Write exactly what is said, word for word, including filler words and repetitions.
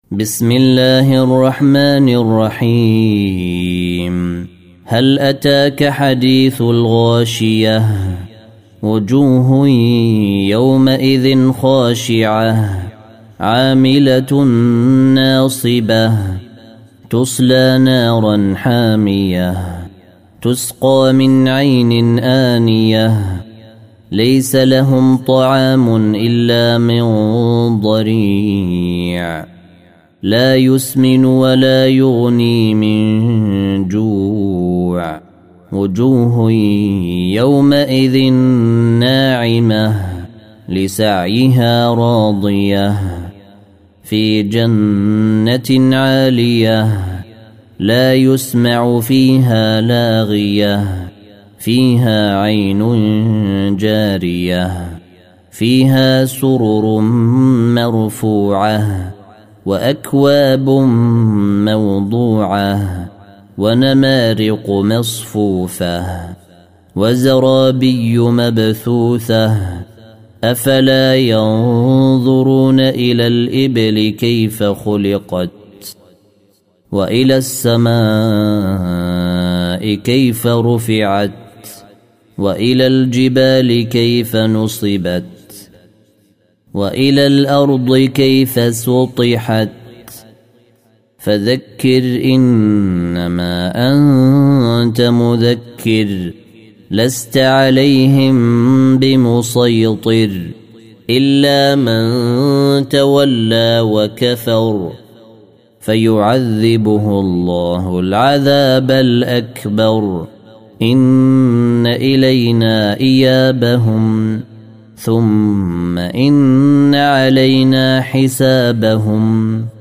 بسم الله الرحمن الرحيم. هل أتاك حديث الغاشية؟ وجوه يومئذ خاشعة عاملة ناصبة تصلى نارا حامية تسقى من عين آنية ليس لهم طعام إلا من ضريع لا يسمن ولا يغني من جوع. وجوه يومئذ ناعمة لسعيها راضية في جنة عالية لا يسمع فيها لاغية فيها عين جارية فيها سرر مرفوعة وأكواب موضوعة ونمارق مصفوفة وزرابي مبثوثة أفلا ينظرون إلى الإبل كيف خلقت وإلى السماء كيف رفعت وإلى الجبال كيف نصبت وإلى الأرض كيف سطحت فذكر إنما أنت مذكر لست عليهم بمسيطر إلا من تولى وكفر فيعذبه الله العذاب الأكبر إن إلينا إيابهم ثم إن علينا حسابهم